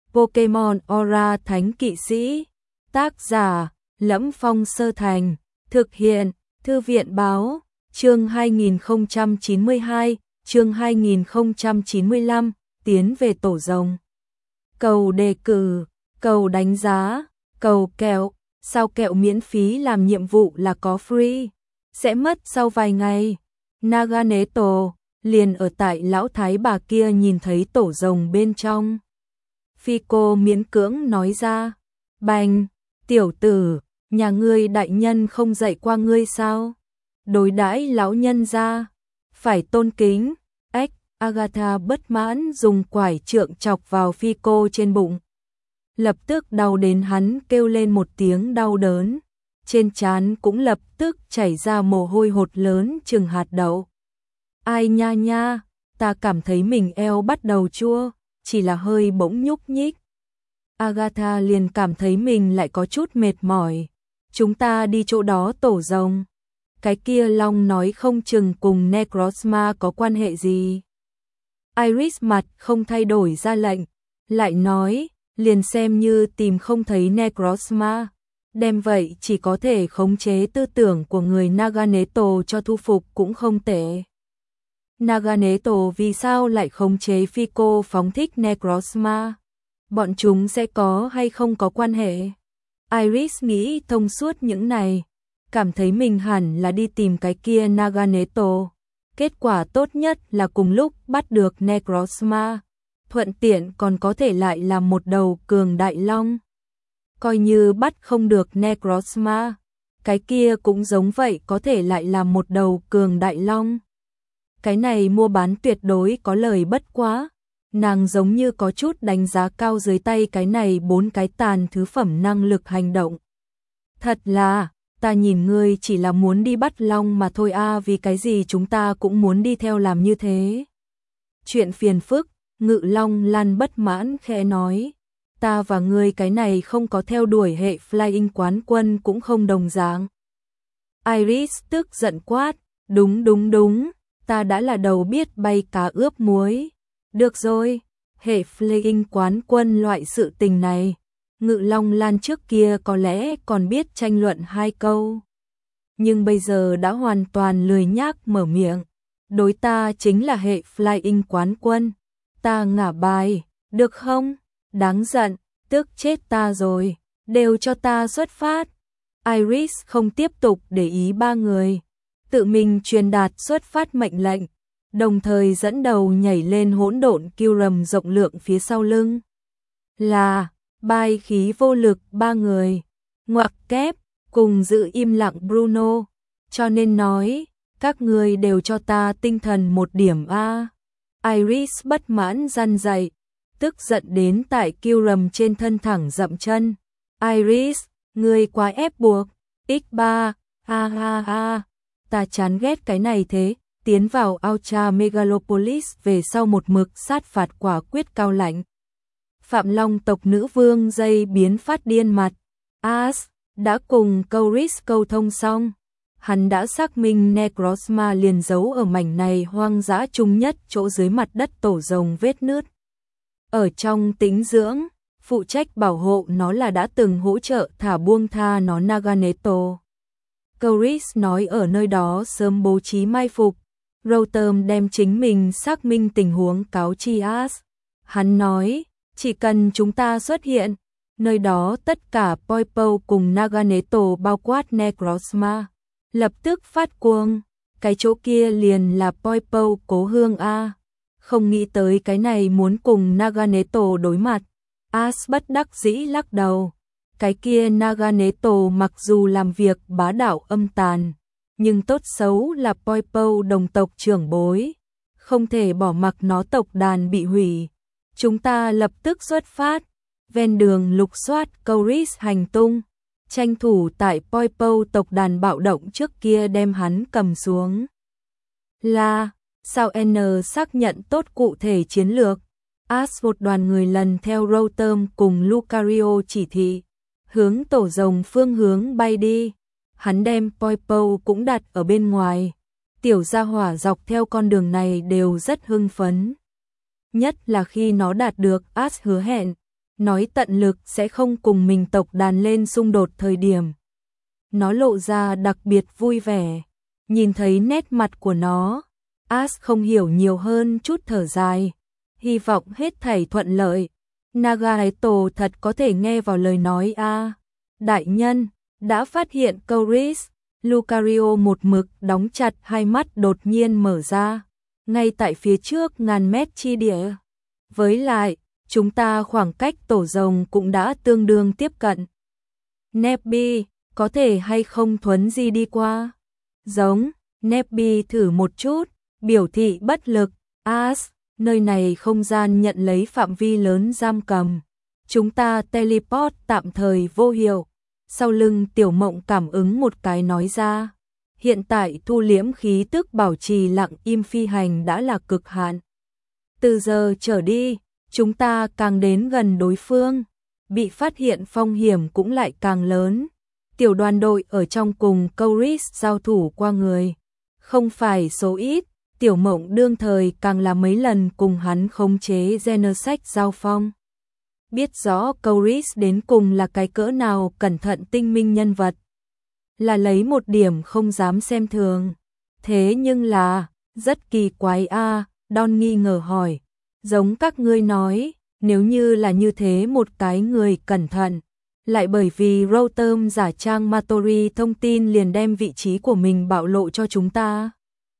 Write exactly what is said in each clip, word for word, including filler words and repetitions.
Pokemon Aura Thánh Kỵ Sĩ. Tác giả: Lẫm Phong Sơ Thành. Thực hiện: Thư viện báo. Chương hai nghìn không trăm chín mươi hai, chương hai nghìn không trăm chín mươi lăm, tiến về tổ rồng. Cầu đề cử, cầu đánh giá, cầu kẹo, sao kẹo miễn phí làm nhiệm vụ là có free, sẽ mất sau vài ngày. Naganeto, liền ở tại lão thái bà kia nhìn thấy tổ rồng bên trong. Fico miễn cưỡng nói ra, bành, tiểu tử, nhà ngươi đại nhân không dạy qua ngươi sao? Đối đãi lão nhân ra, phải tôn kính. Ếch, Agatha bất mãn dùng quải trượng chọc vào Fico trên bụng. Lập tức đau đến hắn kêu lên một tiếng đau đớn. Trên trán cũng lập tức chảy ra mồ hôi hột lớn chừng hạt đậu. Ai nha nha, ta cảm thấy mình eo bắt đầu chua, chỉ là hơi bỗng nhúc nhích. Agatha liền cảm thấy mình lại có chút mệt mỏi. Chúng ta đi chỗ đó tổ rồng. Cái kia long nói không chừng cùng Necrozma có quan hệ gì. Iris mặt không thay đổi ra lệnh, lại nói, liền xem như tìm không thấy Necrozma, đem vậy chỉ có thể khống chế tư tưởng của người Naganeto cho thu phục cũng không tệ. Naganeto vì sao lại khống chế Fico phóng thích Necrozma? Bọn chúng sẽ có hay không có quan hệ? Iris nghĩ thông suốt những này, cảm thấy mình hẳn là đi tìm cái kia Naganeto. Kết quả tốt nhất là cùng lúc bắt được Necrozma, thuận tiện còn có thể lại làm một đầu cường đại long. Coi như bắt không được Necrozma, cái kia cũng giống vậy có thể lại làm một đầu cường đại long. Cái này mua bán tuyệt đối có lời bất quá. Nàng giống như có chút đánh giá cao dưới tay cái này bốn cái tàn thứ phẩm năng lực hành động. Thật là, ta nhìn ngươi chỉ là muốn đi bắt long mà thôi a, à, vì cái gì chúng ta cũng muốn đi theo làm như thế. Chuyện phiền phức, Ngự Long Lan bất mãn khẽ nói, ta và ngươi cái này không có theo đuổi hệ flying quán quân cũng không đồng dạng. Iris tức giận quát, đúng đúng đúng, ta đã là đầu biết bay cá ướp muối. Được rồi, hệ flying quán quân loại sự tình này, Ngự Long Lan trước kia có lẽ còn biết tranh luận hai câu. Nhưng bây giờ đã hoàn toàn lười nhác mở miệng. Đối ta chính là hệ flying quán quân. Ta ngả bài, được không? Đáng giận, tức chết ta rồi. Đều cho ta xuất phát. Iris không tiếp tục để ý ba người. Tự mình truyền đạt xuất phát mệnh lệnh. Đồng thời dẫn đầu nhảy lên hỗn độn kiêu rầm rộng lượng phía sau lưng. Là bai khí vô lực ba người, ngoặc kép, cùng giữ im lặng Bruno, cho nên nói, các người đều cho ta tinh thần một điểm a. Iris bất mãn răn dậy, tức giận đến tại kiêu rầm trên thân thẳng dậm chân. Iris, ngươi quá ép buộc, x ba, ha ha ha, ta chán ghét cái này thế. Tiến vào Ultra Megalopolis về sau một mực sát phạt quả quyết cao lãnh. Phạm Long tộc nữ vương dây biến phát điên mặt. As đã cùng Coris câu thông xong. Hắn đã xác minh Necrozma liền giấu ở mảnh này hoang dã chung nhất chỗ dưới mặt đất tổ rồng vết nứt. Ở trong tĩnh dưỡng, phụ trách bảo hộ nó là đã từng hỗ trợ thả buông tha nó Naganeto. Coris nói ở nơi đó sớm bố trí mai phục. Rotom đem chính mình xác minh tình huống cáo chi As. Hắn nói, chỉ cần chúng ta xuất hiện, nơi đó tất cả Poipo cùng Naganeto bao quát Necrozma lập tức phát cuồng, cái chỗ kia liền là Poipo cố hương a. Không nghĩ tới cái này muốn cùng Naganeto đối mặt. As bất đắc dĩ lắc đầu. Cái kia Naganeto mặc dù làm việc bá đạo âm tàn, nhưng tốt xấu là Poipo đồng tộc trưởng bối, không thể bỏ mặc nó tộc đàn bị hủy. Chúng ta lập tức xuất phát, ven đường lục soát Coris hành tung, tranh thủ tại Poipo tộc đàn bạo động trước kia đem hắn cầm xuống. Là, sao N xác nhận tốt cụ thể chiến lược? As một đoàn người lần theo Rotom cùng Lucario chỉ thị, hướng tổ rồng phương hướng bay đi. Hắn đem Poipo cũng đặt ở bên ngoài. Tiểu gia hỏa dọc theo con đường này đều rất hưng phấn. Nhất là khi nó đạt được As hứa hẹn, nói tận lực sẽ không cùng mình tộc đàn lên xung đột thời điểm. Nó lộ ra đặc biệt vui vẻ, nhìn thấy nét mặt của nó, Ash không hiểu nhiều hơn chút thở dài, hy vọng hết thảy thuận lợi. Nagato thật có thể nghe vào lời nói a. À. Đại nhân, đã phát hiện Couris, Lucario một mực đóng chặt hai mắt đột nhiên mở ra, ngay tại phía trước ngàn mét chi địa. Với lại, chúng ta khoảng cách tổ rồng cũng đã tương đương tiếp cận. Nebby, có thể hay không thuấn di đi qua? Giống, Nebby thử một chút, biểu thị bất lực. Ash, nơi này không gian nhận lấy phạm vi lớn giam cầm. Chúng ta teleport tạm thời vô hiệu. Sau lưng Tiểu Mộng cảm ứng một cái nói ra. Hiện tại thu liễm khí tức bảo trì lặng im phi hành đã là cực hạn. Từ giờ trở đi, chúng ta càng đến gần đối phương, bị phát hiện phong hiểm cũng lại càng lớn. Tiểu đoàn đội ở trong cùng Couris giao thủ qua người, không phải số ít. Tiểu Mộng đương thời càng là mấy lần cùng hắn khống chế Genesect giao phong. Biết rõ Couris đến cùng là cái cỡ nào cẩn thận tinh minh nhân vật. Là lấy một điểm không dám xem thường. Thế nhưng là, rất kỳ quái a. À, Don nghi ngờ hỏi. Giống các ngươi nói, nếu như là như thế một cái người cẩn thận, lại bởi vì Rotom giả trang Matori thông tin liền đem vị trí của mình bạo lộ cho chúng ta.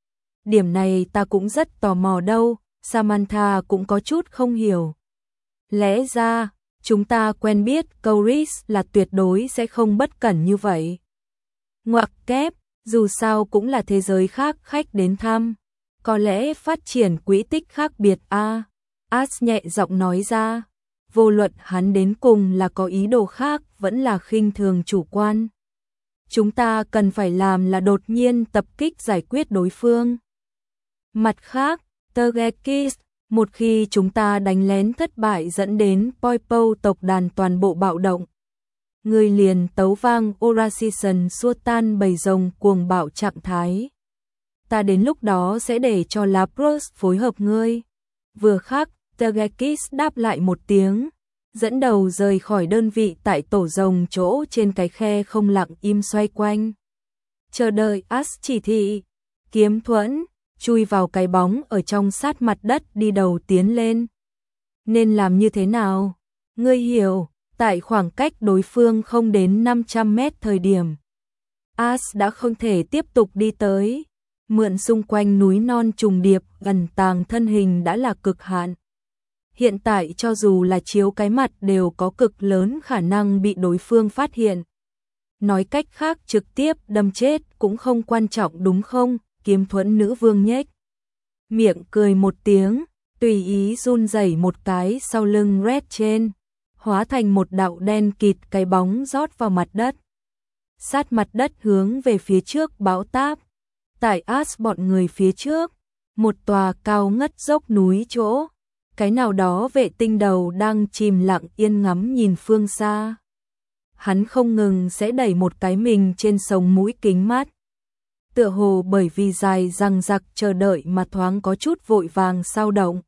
Điểm này ta cũng rất tò mò đâu, Samantha cũng có chút không hiểu. Lẽ ra, chúng ta quen biết Couris là tuyệt đối sẽ không bất cẩn như vậy. Ngoặc kép, dù sao cũng là thế giới khác khách đến thăm, có lẽ phát triển quỹ tích khác biệt a. À, Ash nhẹ giọng nói ra, vô luận hắn đến cùng là có ý đồ khác vẫn là khinh thường chủ quan. Chúng ta cần phải làm là đột nhiên tập kích giải quyết đối phương. Mặt khác, Togekiss, một khi chúng ta đánh lén thất bại dẫn đến Poipo tộc đàn toàn bộ bạo động, người liền tấu vang Orasition xua tan bầy rồng cuồng bạo trạng thái. Ta đến lúc đó sẽ để cho Lapras phối hợp ngươi. Vừa khắc, Togekiss đáp lại một tiếng, dẫn đầu rời khỏi đơn vị tại tổ rồng chỗ trên cái khe không lặng im xoay quanh. Chờ đợi Ash chỉ thị, kiếm thuẫn, chui vào cái bóng ở trong sát mặt đất đi đầu tiến lên. Nên làm như thế nào? Ngươi hiểu, tại khoảng cách đối phương không đến năm trăm mét thời điểm, Ash đã không thể tiếp tục đi tới. Mượn xung quanh núi non trùng điệp gần tàng thân hình đã là cực hạn. Hiện tại cho dù là chiếu cái mặt đều có cực lớn khả năng bị đối phương phát hiện. Nói cách khác trực tiếp đâm chết cũng không quan trọng đúng không? Kiếm thuẫn nữ vương nhếch miệng cười một tiếng, tùy ý run rẩy một cái sau lưng Red trên, hóa thành một đạo đen kịt cái bóng rót vào mặt đất. Sát mặt đất hướng về phía trước bão táp. Tại Ash bọn người phía trước, một tòa cao ngất dốc núi chỗ, cái nào đó vệ tinh đầu đang chìm lặng yên ngắm nhìn phương xa. Hắn không ngừng sẽ đẩy một cái mình trên sống mũi kính mắt. Tựa hồ bởi vì dài dằng dặc chờ đợi mà thoáng có chút vội vàng sao động.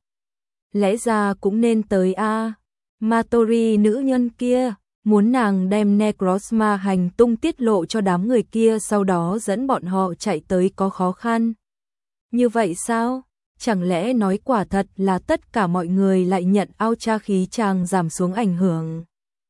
Lẽ ra cũng nên tới a. À. Matori nữ nhân kia, muốn nàng đem Necrozma hành tung tiết lộ cho đám người kia sau đó dẫn bọn họ chạy tới có khó khăn. Như vậy sao? Chẳng lẽ nói quả thật là tất cả mọi người lại nhận ao cha khí chàng giảm xuống ảnh hưởng?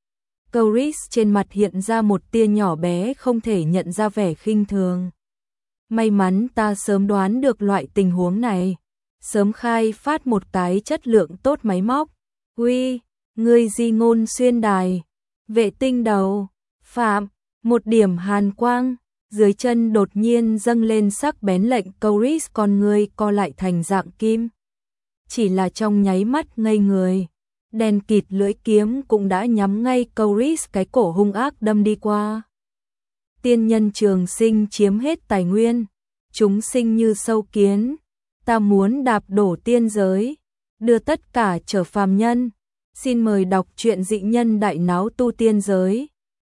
Couris trên mặt hiện ra một tia nhỏ bé không thể nhận ra vẻ khinh thường. May mắn ta sớm đoán được loại tình huống này, sớm khai phát một cái chất lượng tốt máy móc. Uy, ngươi di ngôn xuyên đài, vệ tinh đầu, phạm, một điểm hàn quang, dưới chân đột nhiên dâng lên sắc bén lệnh Couris con ngươi co lại thành dạng kim. Chỉ là trong nháy mắt ngây người, đèn kịt lưỡi kiếm cũng đã nhắm ngay Couris cái cổ hung ác đâm đi qua. Tiên nhân trường sinh chiếm hết tài nguyên, chúng sinh như sâu kiến, ta muốn đạp đổ tiên giới, đưa tất cả trở phàm nhân. Xin mời đọc truyện dị nhân đại náo tu tiên giới.